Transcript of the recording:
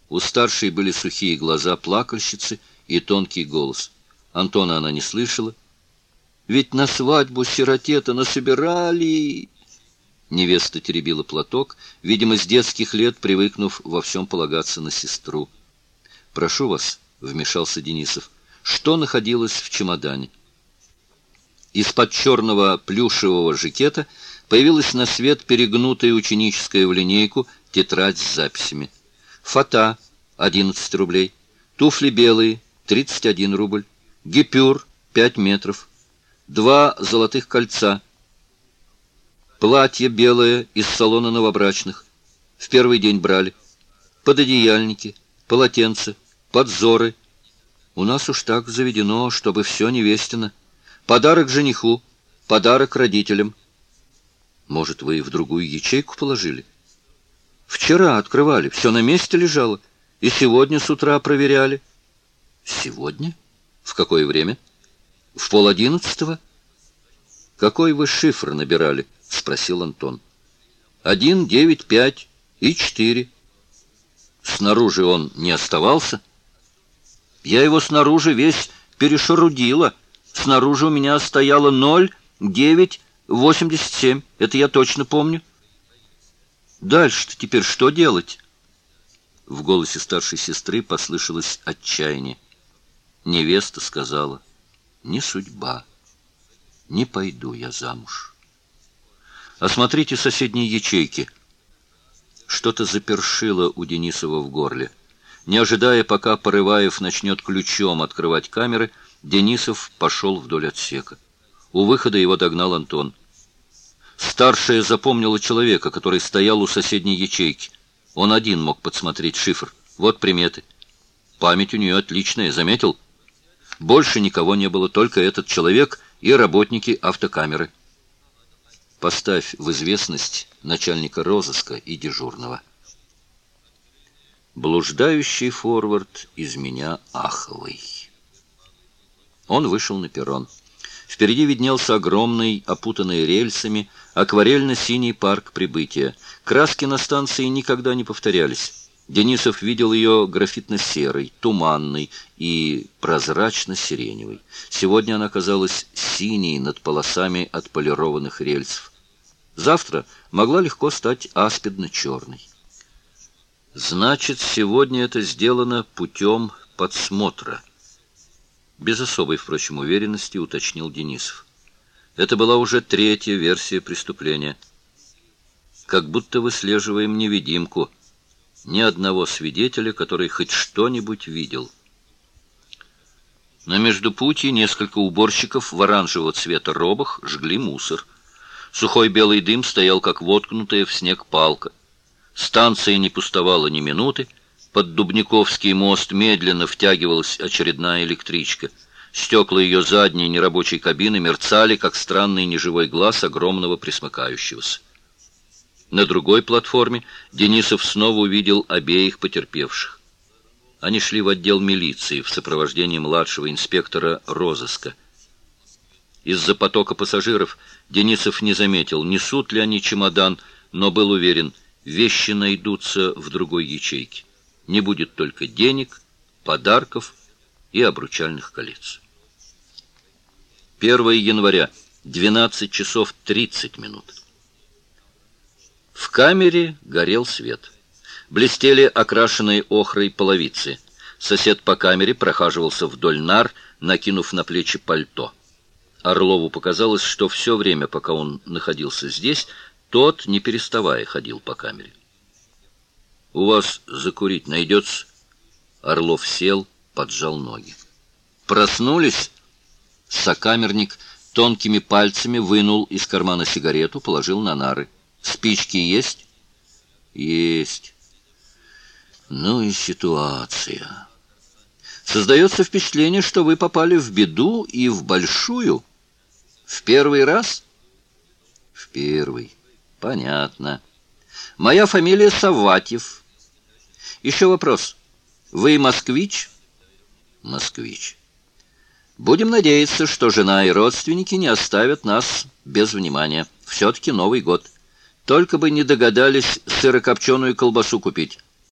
У старшей были сухие глаза плакальщицы и тонкий голос. Антона она не слышала. «Ведь на свадьбу сироте-то насобирали!» Невеста теребила платок, видимо, с детских лет привыкнув во всем полагаться на сестру. «Прошу вас», — вмешался Денисов, — «что находилось в чемодане?» Из-под черного плюшевого жакета появилась на свет перегнутая ученическая в линейку тетрадь с записями. Фата — 11 рублей, туфли белые — 31 рубль, гипюр — 5 метров, 2 золотых кольца, платье белое из салона новобрачных, в первый день брали, пододеяльники, полотенца, подзоры. У нас уж так заведено, чтобы все невестино. Подарок жениху, подарок родителям. Может, вы в другую ячейку положили? Вчера открывали, все на месте лежало. И сегодня с утра проверяли. Сегодня? В какое время? В 10:30. Какой вы шифр набирали? Спросил Антон. 1, 9, 5 и 4. Снаружи он не оставался? Я его снаружи весь перешарудила. Снаружи у меня стояло 0, 9, 87. Это я точно помню. Дальше-то теперь что делать? В голосе старшей сестры послышалось отчаяние. Невеста сказала: «Не судьба. Не пойду я замуж». «Осмотрите соседние ячейки». Что-то запершило у Денисова в горле. Не ожидая, пока Порываев начнет ключом открывать камеры, Денисов пошел вдоль отсека. У выхода его догнал Антон. Старшая запомнила человека, который стоял у соседней ячейки. Он один мог подсмотреть шифр. Вот приметы. Память у нее отличная, заметил? Больше никого не было, только этот человек и работники автокамеры. Поставь в известность начальника розыска и дежурного. Блуждающий форвард из меня аховый. Он вышел на перрон. Впереди виднелся огромный, опутанный рельсами, акварельно-синий парк прибытия. Краски на станции никогда не повторялись. Денисов видел ее графитно-серой, туманной и прозрачно-сиреневой. Сегодня она казалась синей над полосами отполированных рельсов. Завтра могла легко стать аспидно-черной. Значит, сегодня это сделано путем подсмотра. Без особой, впрочем, уверенности уточнил Денисов. Это была уже третья версия преступления. Как будто выслеживаем невидимку. Ни одного свидетеля, который хоть что-нибудь видел. На междупутье несколько уборщиков в оранжевого цвета робах жгли мусор. Сухой белый дым стоял, как воткнутая в снег палка. Станция не пустовала ни минуты. Под Дубниковский мост медленно втягивалась очередная электричка. Стекла ее задней нерабочей кабины мерцали, как странный неживой глаз огромного пресмыкающегося. На другой платформе Денисов снова увидел обеих потерпевших. Они шли в отдел милиции в сопровождении младшего инспектора розыска. Из-за потока пассажиров Денисов не заметил, несут ли они чемодан, но был уверен, вещи найдутся в другой ячейке. Не будет только денег, подарков и обручальных колец. 1 января, 12 часов 30 минут. В камере горел свет. Блестели окрашенные охрой половицы. Сосед по камере прохаживался вдоль нар, накинув на плечи пальто. Орлову показалось, что все время, пока он находился здесь, тот, не переставая, ходил по камере. «У вас закурить найдется?» Орлов сел, поджал ноги. «Проснулись?» Сокамерник тонкими пальцами вынул из кармана сигарету, положил на нары. «Спички есть?» «Есть». «Ну и ситуация. Создается впечатление, что вы попали в беду и в большую. В первый раз?» «В первый. Понятно. Моя фамилия Саватьев. Еще вопрос. Вы москвич?» «Москвич. Будем надеяться, что жена и родственники не оставят нас без внимания. Все-таки Новый год. Только бы не догадались сырокопченую колбасу купить.